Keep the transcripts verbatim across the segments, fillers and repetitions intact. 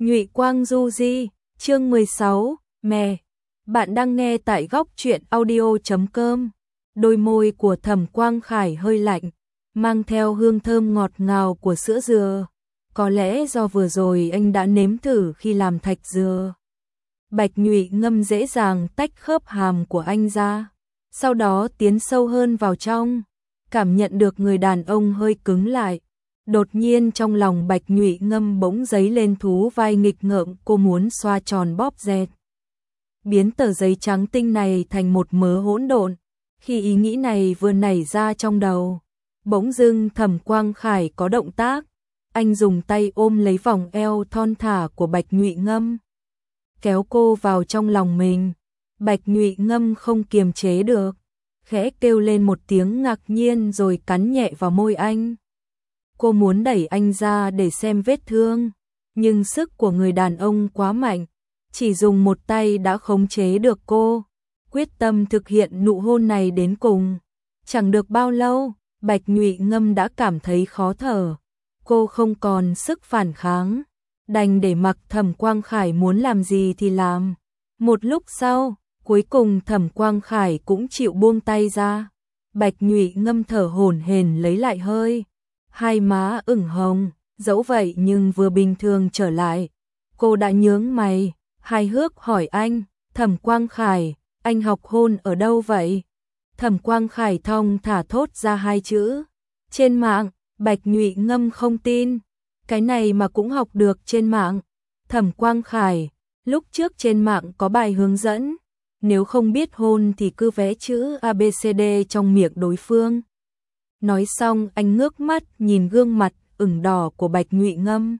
Nhụy Quang Du Di, chương mười sáu, mẹ. Bạn đang nghe tại góc truyện audio chấm com. Đôi môi của Thẩm Quang Khải hơi lạnh, mang theo hương thơm ngọt ngào của sữa dừa. Có lẽ do vừa rồi anh đã nếm thử khi làm thạch dừa. Bạch Nhụy Ngâm dễ dàng tách khớp hàm của anh ra, sau đó tiến sâu hơn vào trong, cảm nhận được người đàn ông hơi cứng lại. Đột nhiên trong lòng Bạch Nhụy Ngâm bỗng dấy lên thú vai nghịch ngợm, cô muốn xoa tròn bóp dẹt, biến tờ giấy trắng tinh này thành một mớ hỗn độn. Khi ý nghĩ này vừa nảy ra trong đầu, bỗng dưng Thẩm Quang Khải có động tác, anh dùng tay ôm lấy vòng eo thon thả của Bạch Nhụy Ngâm, kéo cô vào trong lòng mình. Bạch Nhụy Ngâm không kiềm chế được, khẽ kêu lên một tiếng ngạc nhiên rồi cắn nhẹ vào môi anh. Cô muốn đẩy anh ra để xem vết thương, nhưng sức của người đàn ông quá mạnh, chỉ dùng một tay đã khống chế được cô, quyết tâm thực hiện nụ hôn này đến cùng. Chẳng được bao lâu, Bạch Nhụy Ngâm đã cảm thấy khó thở, cô không còn sức phản kháng, đành để mặc Thẩm Quang Khải muốn làm gì thì làm. Một lúc sau, cuối cùng Thẩm Quang Khải cũng chịu buông tay ra. Bạch Nhụy Ngâm thở hổn hển lấy lại hơi, hai má ửng hồng, dẫu vậy nhưng vừa bình thường trở lại. Cô đã nhướng mày, hài hước hỏi anh, Thẩm Quang Khải, anh học hôn ở đâu vậy? Thẩm Quang Khải thong thả thốt ra hai chữ, trên mạng. Bạch Nhụy Ngâm không tin, cái này mà cũng học được trên mạng. Thẩm Quang Khải, lúc trước trên mạng có bài hướng dẫn, nếu không biết hôn thì cứ vẽ chữ a bê xê đê trong miệng đối phương. Nói xong anh ngước mắt nhìn gương mặt ửng đỏ của Bạch Nhụy Ngâm.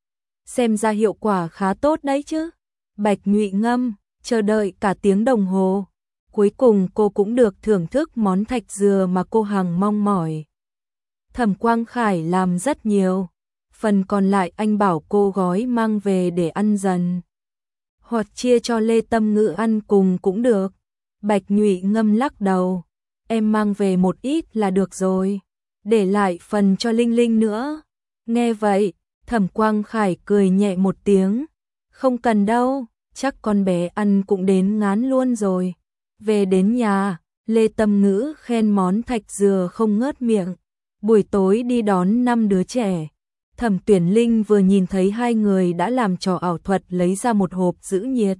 Xem ra hiệu quả khá tốt đấy chứ. Bạch Nhụy Ngâm chờ đợi cả tiếng đồng hồ, cuối cùng cô cũng được thưởng thức món thạch dừa mà cô hằng mong mỏi. Thẩm Quang Khải làm rất nhiều, phần còn lại anh bảo cô gói mang về để ăn dần, hoặc chia cho Lê Tâm Ngữ ăn cùng cũng được. Bạch Nhụy Ngâm lắc đầu, em mang về một ít là được rồi, để lại phần cho Linh Linh nữa. Nghe vậy, Thẩm Quang Khải cười nhẹ một tiếng, không cần đâu, chắc con bé ăn cũng đến ngán luôn rồi. Về đến nhà, Lê Tâm Ngữ khen món thạch dừa không ngớt miệng. Buổi tối đi đón năm đứa trẻ, Thẩm Tuyển Linh vừa nhìn thấy hai người đã làm trò ảo thuật lấy ra một hộp giữ nhiệt.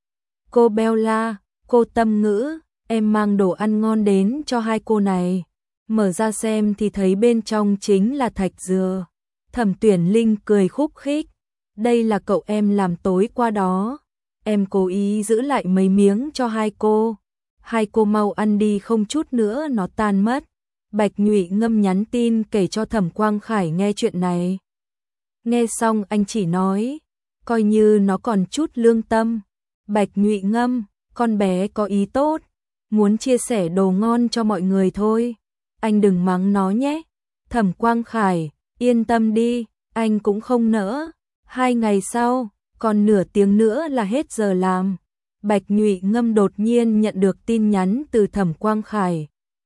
Cô Bella, cô Tâm Ngữ, em mang đồ ăn ngon đến cho hai cô này. Mở ra xem thì thấy bên trong chính là thạch dừa. Thẩm Tuyển Linh cười khúc khích, đây là cậu em làm tối qua đó. Em cố ý giữ lại mấy miếng cho hai cô. Hai cô mau ăn đi, không chút nữa nó tan mất. Bạch Nhụy Ngâm nhắn tin kể cho Thẩm Quang Khải nghe chuyện này. Nghe xong anh chỉ nói, coi như nó còn chút lương tâm. Bạch Nhụy Ngâm, con bé có ý tốt, muốn chia sẻ đồ ngon cho mọi người thôi. Anh đừng mắng nó nhé. Thẩm Quang Khải, yên tâm đi, anh cũng không nỡ. Hai ngày sau, còn nửa tiếng nữa là hết giờ làm. Bạch Nhụy Ngâm đột nhiên nhận được tin nhắn từ Thẩm Quang Khải,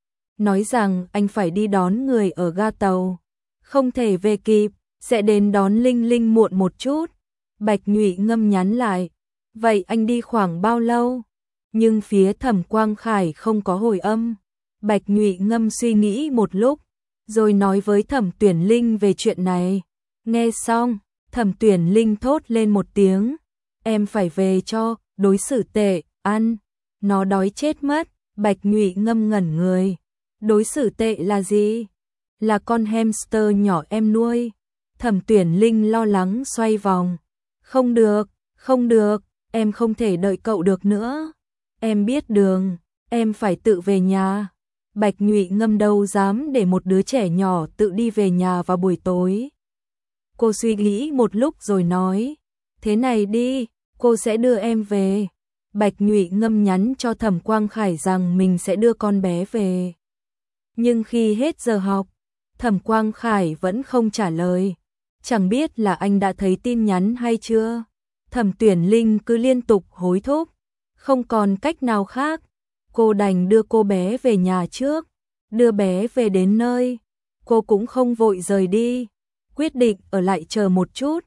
nói rằng anh phải đi đón người ở ga tàu, không thể về kịp, sẽ đến đón Linh Linh muộn một chút. Bạch Nhụy Ngâm nhắn lại, vậy anh đi khoảng bao lâu? Nhưng phía Thẩm Quang Khải không có hồi âm. Bạch Nhụy Ngâm suy nghĩ một lúc, rồi nói với Thẩm Tuyển Linh về chuyện này. Nghe xong, Thẩm Tuyển Linh thốt lên một tiếng, em phải về cho, đối xử tệ, ăn, nó đói chết mất. Bạch Nhụy Ngâm ngẩn người. Đối xử tệ là gì? Là con hamster nhỏ em nuôi. Thẩm Tuyển Linh lo lắng xoay vòng. Không được, không được, em không thể đợi cậu được nữa. Em biết đường, em phải tự về nhà. Bạch Nhụy Ngâm đâu dám để một đứa trẻ nhỏ tự đi về nhà vào buổi tối. Cô suy nghĩ một lúc rồi nói, thế này đi, cô sẽ đưa em về. Bạch Nhụy Ngâm nhắn cho Thẩm Quang Khải rằng mình sẽ đưa con bé về. Nhưng khi hết giờ học, Thẩm Quang Khải vẫn không trả lời. Chẳng biết là anh đã thấy tin nhắn hay chưa. Thẩm Tuyển Linh cứ liên tục hối thúc, không còn cách nào khác. Cô đành đưa cô bé về nhà trước. Đưa bé về đến nơi, cô cũng không vội rời đi, quyết định ở lại chờ một chút.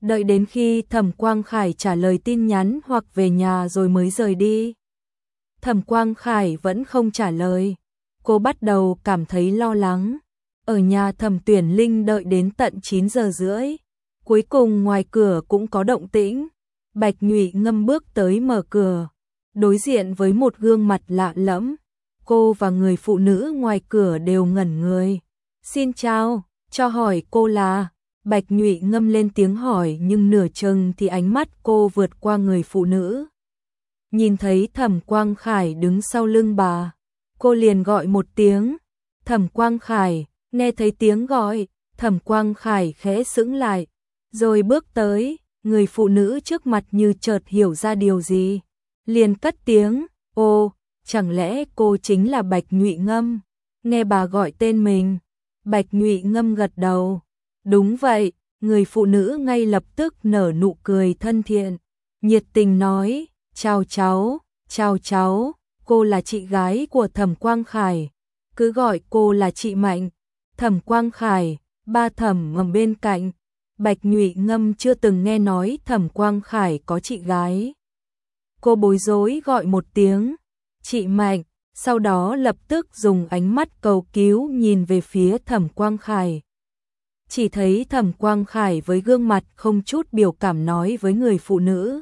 đợi đến khi Thẩm Quang Khải trả lời tin nhắn hoặc về nhà rồi mới rời đi. Thẩm Quang Khải vẫn không trả lời, cô bắt đầu cảm thấy lo lắng. Ở nhà Thẩm Tuyển Linh đợi đến tận chín giờ rưỡi, cuối cùng ngoài cửa cũng có động tĩnh. Bạch Nhụy Ngâm bước tới mở cửa, đối diện với một gương mặt lạ lẫm. Cô và người phụ nữ ngoài cửa đều ngẩn người. Xin chào, cho hỏi cô là... Bạch Nhụy Ngâm lên tiếng hỏi nhưng nửa chừng thì ánh mắt cô vượt qua người phụ nữ. Nhìn thấy Thẩm Quang Khải đứng sau lưng bà, cô liền gọi một tiếng. Thẩm Quang Khải, nghe thấy tiếng gọi, Thẩm Quang Khải khẽ sững lại, rồi bước tới. Người phụ nữ trước mặt như chợt hiểu ra điều gì, liền cất tiếng, ô, chẳng lẽ cô chính là Bạch Nhụy Ngâm? Nghe bà gọi tên mình, Bạch Nhụy Ngâm gật đầu. Đúng vậy, người phụ nữ ngay lập tức nở nụ cười thân thiện, nhiệt tình nói, chào cháu, chào cháu, cô là chị gái của Thẩm Quang Khải, cứ gọi cô là chị Mạnh. Thẩm Quang Khải, ba Thẩm ở bên cạnh. Bạch Nhụy Ngâm chưa từng nghe nói Thẩm Quang Khải có chị gái. Cô bối rối gọi một tiếng, chị Mạnh, sau đó lập tức dùng ánh mắt cầu cứu nhìn về phía Thẩm Quang Khải. Chỉ thấy Thẩm Quang Khải với gương mặt không chút biểu cảm nói với người phụ nữ.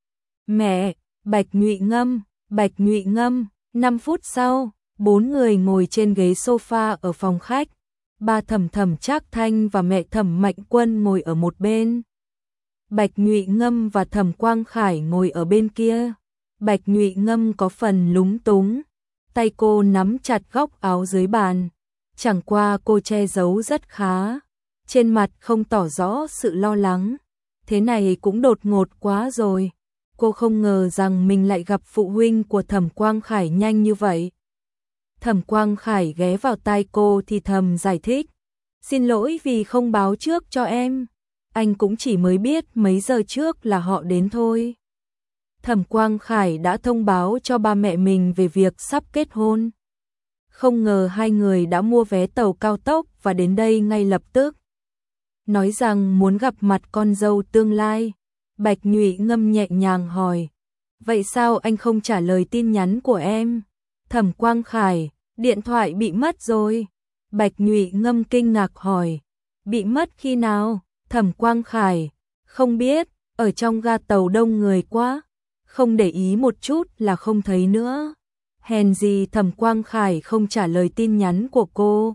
Mẹ, Bạch Nhụy Ngâm, Bạch Nhụy Ngâm. Năm phút sau, bốn người ngồi trên ghế sofa ở phòng khách. Ba Thẩm Thẩm Trác Thanh và mẹ Thẩm Mạnh Quân ngồi ở một bên. Bạch Nhụy Ngâm và Thẩm Quang Khải ngồi ở bên kia. Bạch Nhụy Ngâm có phần lúng túng, tay cô nắm chặt góc áo dưới bàn. Chẳng qua cô che giấu rất khá, trên mặt không tỏ rõ sự lo lắng. Thế này cũng đột ngột quá rồi. Cô không ngờ rằng mình lại gặp phụ huynh của Thẩm Quang Khải nhanh như vậy. Thẩm Quang Khải ghé vào tai cô thì thầm giải thích. Xin lỗi vì không báo trước cho em. Anh cũng chỉ mới biết mấy giờ trước là họ đến thôi. Thẩm Quang Khải đã thông báo cho ba mẹ mình về việc sắp kết hôn. Không ngờ hai người đã mua vé tàu cao tốc và đến đây ngay lập tức. Nói rằng muốn gặp mặt con dâu tương lai. Bạch Nhụy Ngâm nhẹ nhàng hỏi. Vậy sao anh không trả lời tin nhắn của em? Thẩm Quang Khải, điện thoại bị mất rồi. Bạch Nhụy Ngâm kinh ngạc hỏi. Bị mất khi nào? Thẩm Quang Khải, không biết, ở trong ga tàu đông người quá, không để ý một chút là không thấy nữa. Hèn gì Thẩm Quang Khải không trả lời tin nhắn của cô.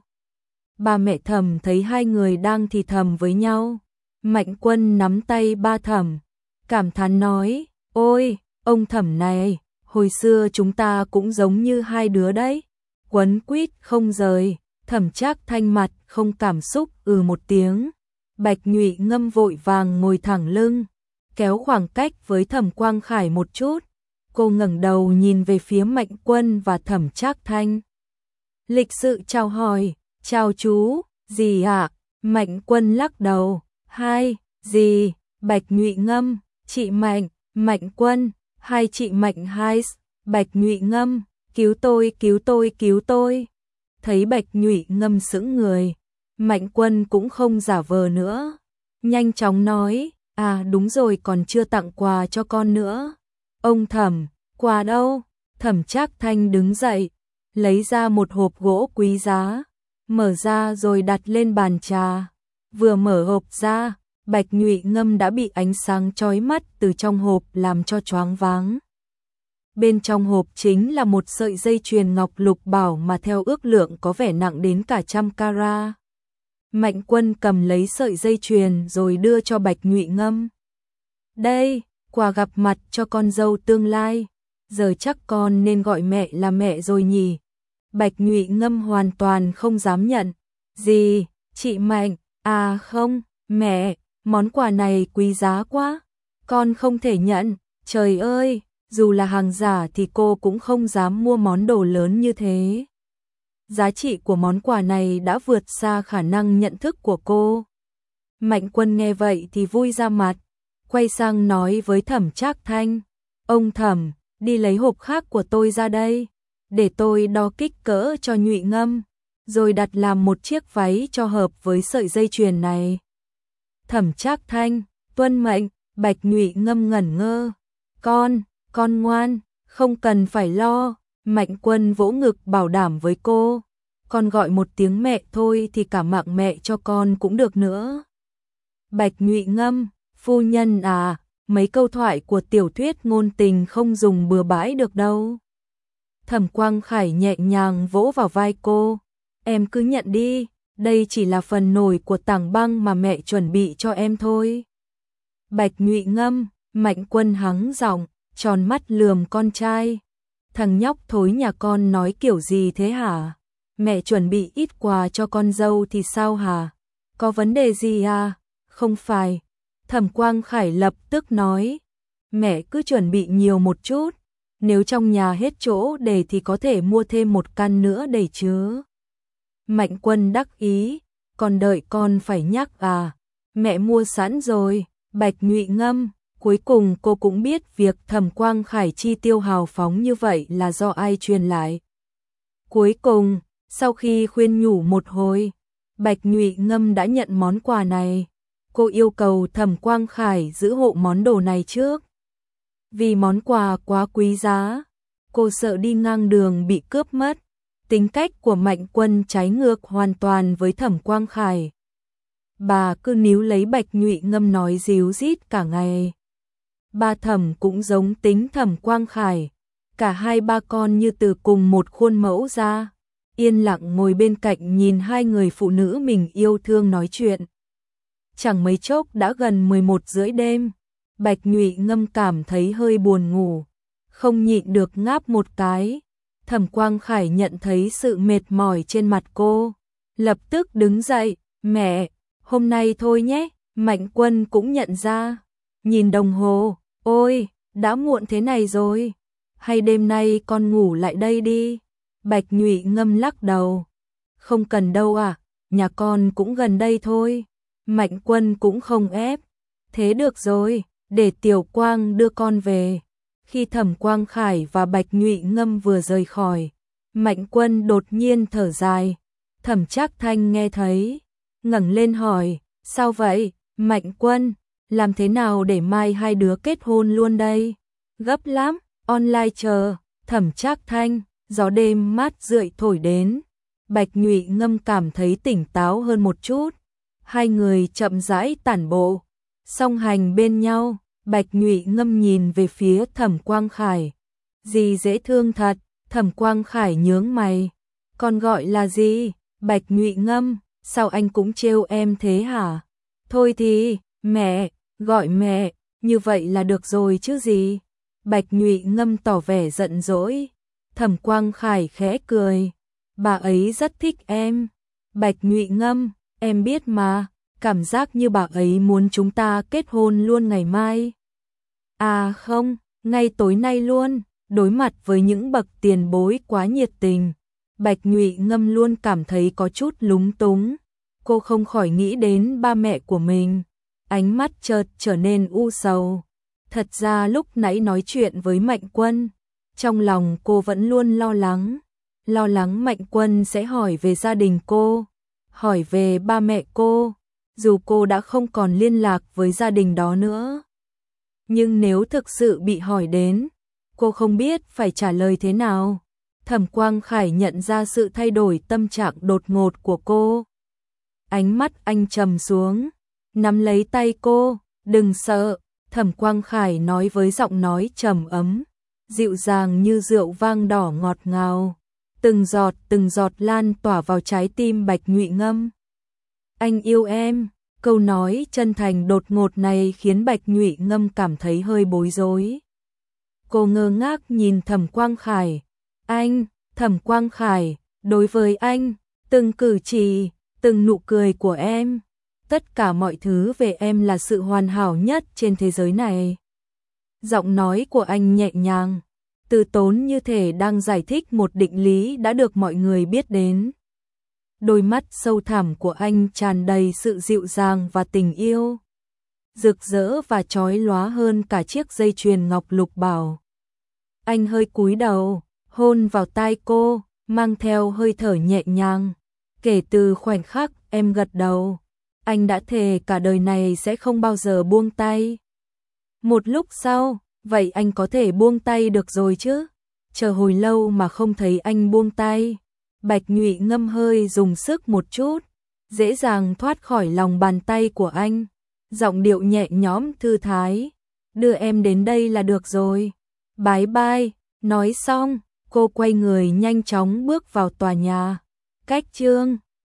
Ba mẹ Thẩm thấy hai người đang thì thầm với nhau. Mạnh Quân nắm tay ba Thẩm, cảm thán nói, ôi, ông Thẩm này, hồi xưa chúng ta cũng giống như hai đứa đấy. Quấn quýt không rời. Thẩm Trác Thanh mặt không cảm xúc ừ một tiếng. Bạch Nhụy Ngâm vội vàng ngồi thẳng lưng, kéo khoảng cách với Thẩm Quang Khải một chút. Cô ngẩng đầu nhìn về phía Mạnh Quân và Thẩm Trác Thanh. Lịch sự chào hỏi, chào chú, gì ạ? À? Mạnh Quân lắc đầu, hai, gì? Bạch Nhụy Ngâm, chị Mạnh, Mạnh Quân, hai chị Mạnh hai, Bạch Nhụy Ngâm, cứu tôi, cứu tôi, cứu tôi. Thấy Bạch Nhụy Ngâm sững người, Mạnh Quân cũng không giả vờ nữa, nhanh chóng nói, à đúng rồi, còn chưa tặng quà cho con nữa. Ông Thẩm, quà đâu? Thẩm Trác Thanh đứng dậy, lấy ra một hộp gỗ quý giá, mở ra rồi đặt lên bàn trà. Vừa mở hộp ra, Bạch Nhụy Ngâm đã bị ánh sáng chói mắt từ trong hộp làm cho choáng váng. Bên trong hộp chính là một sợi dây chuyền ngọc lục bảo mà theo ước lượng có vẻ nặng đến cả trăm carat. Mạnh Quân cầm lấy sợi dây chuyền rồi đưa cho Bạch Nhụy Ngâm. Đây, quà gặp mặt cho con dâu tương lai. Giờ chắc con nên gọi mẹ là mẹ rồi nhỉ? Bạch Nhụy Ngâm hoàn toàn không dám nhận. Gì, chị Mạnh, à không, mẹ, món quà này quý giá quá. Con không thể nhận, trời ơi, dù là hàng giả thì cô cũng không dám mua món đồ lớn như thế. Giá trị của món quà này đã vượt xa khả năng nhận thức của cô. Mạnh Quân nghe vậy thì vui ra mặt, quay sang nói với Thẩm Trác Thanh. Ông Thẩm, đi lấy hộp khác của tôi ra đây, để tôi đo kích cỡ cho Nhụy Ngâm, rồi đặt làm một chiếc váy cho hợp với sợi dây chuyền này. Thẩm Trác Thanh, Tuân mệnh. Bạch Nhụy Ngâm ngẩn ngơ. Con, con ngoan, không cần phải lo. Mạnh Quân vỗ ngực bảo đảm với cô. Con gọi một tiếng mẹ thôi thì cả mạng mẹ cho con cũng được nữa. Bạch Nhụy Ngâm, phu nhân à, mấy câu thoại của tiểu thuyết ngôn tình không dùng bừa bãi được đâu. Thẩm Quang Khải nhẹ nhàng vỗ vào vai cô. Em cứ nhận đi, đây chỉ là phần nổi của tảng băng mà mẹ chuẩn bị cho em thôi. Bạch Nhụy Ngâm, Mạnh Quân hắng giọng, tròn mắt lườm con trai. Thằng nhóc thối nhà con nói kiểu gì thế hả? Mẹ chuẩn bị ít quà cho con dâu thì sao hả? Có vấn đề gì à? Không phải. Thẩm Quang Khải lập tức nói. Mẹ cứ chuẩn bị nhiều một chút. Nếu trong nhà hết chỗ để thì có thể mua thêm một căn nữa để chứa. Mạnh Quân đắc ý. Còn đợi con phải nhắc à? Mẹ mua sẵn rồi. Bạch Nhụy Ngâm. Cuối cùng cô cũng biết việc Thẩm Quang Khải chi tiêu hào phóng như vậy là do ai truyền lại. Cuối cùng, sau khi khuyên nhủ một hồi, Bạch Nhụy Ngâm đã nhận món quà này. Cô yêu cầu Thẩm Quang Khải giữ hộ món đồ này trước. Vì món quà quá quý giá, cô sợ đi ngang đường bị cướp mất. Tính cách của Mạnh Quân trái ngược hoàn toàn với Thẩm Quang Khải. Bà cứ níu lấy Bạch Nhụy Ngâm nói díu dít cả ngày. Ba Thẩm cũng giống tính Thẩm Quang Khải. Cả hai ba con như từ cùng một khuôn mẫu ra. Yên lặng ngồi bên cạnh nhìn hai người phụ nữ mình yêu thương nói chuyện. Chẳng mấy chốc đã gần mười một rưỡi đêm. Bạch Nhụy Ngâm cảm thấy hơi buồn ngủ. Không nhịn được ngáp một cái. Thẩm Quang Khải nhận thấy sự mệt mỏi trên mặt cô. Lập tức đứng dậy. Mẹ, hôm nay thôi nhé. Mạnh Quân cũng nhận ra. Nhìn đồng hồ. Ôi, đã muộn thế này rồi. Hay đêm nay con ngủ lại đây đi. Bạch Nhụy Ngâm lắc đầu. Không cần đâu à, nhà con cũng gần đây thôi. Mạnh Quân cũng không ép. Thế được rồi, để Tiểu Quang đưa con về. Khi Thẩm Quang Khải và Bạch Nhụy Ngâm vừa rời khỏi, Mạnh Quân đột nhiên thở dài. Thẩm Trác Thanh nghe thấy, ngẩng lên hỏi, sao vậy, Mạnh Quân, làm thế nào để mai hai đứa kết hôn luôn đây? Gấp lắm, online chờ. Thẩm Trác Thanh, gió đêm mát rượi thổi đến. Bạch Nhụy Ngâm cảm thấy tỉnh táo hơn một chút. Hai người chậm rãi tản bộ, song hành bên nhau. Bạch Nhụy Ngâm nhìn về phía Thẩm Quang Khải. Gì dễ thương thật. Thẩm Quang Khải nhướng mày. Con gọi là gì? Bạch Nhụy Ngâm, sao anh cũng trêu em thế hả? Thôi thì, mẹ, gọi mẹ, như vậy là được rồi chứ gì? Bạch Nhụy Ngâm tỏ vẻ giận dỗi. Thẩm Quang Khải khẽ cười. Bà ấy rất thích em. Bạch Nhụy Ngâm, em biết mà, cảm giác như bà ấy muốn chúng ta kết hôn luôn ngày mai. À không, ngay tối nay luôn. Đối mặt với những bậc tiền bối quá nhiệt tình, Bạch Nhụy Ngâm luôn cảm thấy có chút lúng túng. Cô không khỏi nghĩ đến ba mẹ của mình. Ánh mắt chợt trở nên u sầu. Thật ra lúc nãy nói chuyện với Mạnh Quân, trong lòng cô vẫn luôn lo lắng. Lo lắng Mạnh Quân sẽ hỏi về gia đình cô, hỏi về ba mẹ cô, dù cô đã không còn liên lạc với gia đình đó nữa. Nhưng nếu thực sự bị hỏi đến, cô không biết phải trả lời thế nào. Thẩm Quang Khải nhận ra sự thay đổi tâm trạng đột ngột của cô. Ánh mắt anh trầm xuống, nắm lấy tay cô, đừng sợ. Thẩm Quang Khải nói với giọng nói trầm ấm, dịu dàng như rượu vang đỏ ngọt ngào. Từng giọt từng giọt lan tỏa vào trái tim Bạch Nhụy Ngâm. Anh yêu em. Câu nói chân thành đột ngột này khiến Bạch Nhụy Ngâm cảm thấy hơi bối rối. Cô ngơ ngác nhìn Thẩm Quang Khải. Anh, Thẩm Quang Khải, đối với anh, từng cử chỉ, từng nụ cười của em, tất cả mọi thứ về em là sự hoàn hảo nhất trên thế giới này. Giọng nói của anh nhẹ nhàng, từ tốn như thể đang giải thích một định lý đã được mọi người biết đến. Đôi mắt sâu thẳm của anh tràn đầy sự dịu dàng và tình yêu, rực rỡ và chói lóa hơn cả chiếc dây chuyền ngọc lục bảo. Anh hơi cúi đầu, hôn vào tai cô, mang theo hơi thở nhẹ nhàng. Kể từ khoảnh khắc em gật đầu, anh đã thề cả đời này sẽ không bao giờ buông tay. Một lúc sau, vậy anh có thể buông tay được rồi chứ? Chờ hồi lâu mà không thấy anh buông tay. Bạch Nhụy ngâm hơi dùng sức một chút, dễ dàng thoát khỏi lòng bàn tay của anh. Giọng điệu nhẹ nhõm thư thái, đưa em đến đây là được rồi. Bye bye, nói xong, cô quay người nhanh chóng bước vào tòa nhà. Cách chương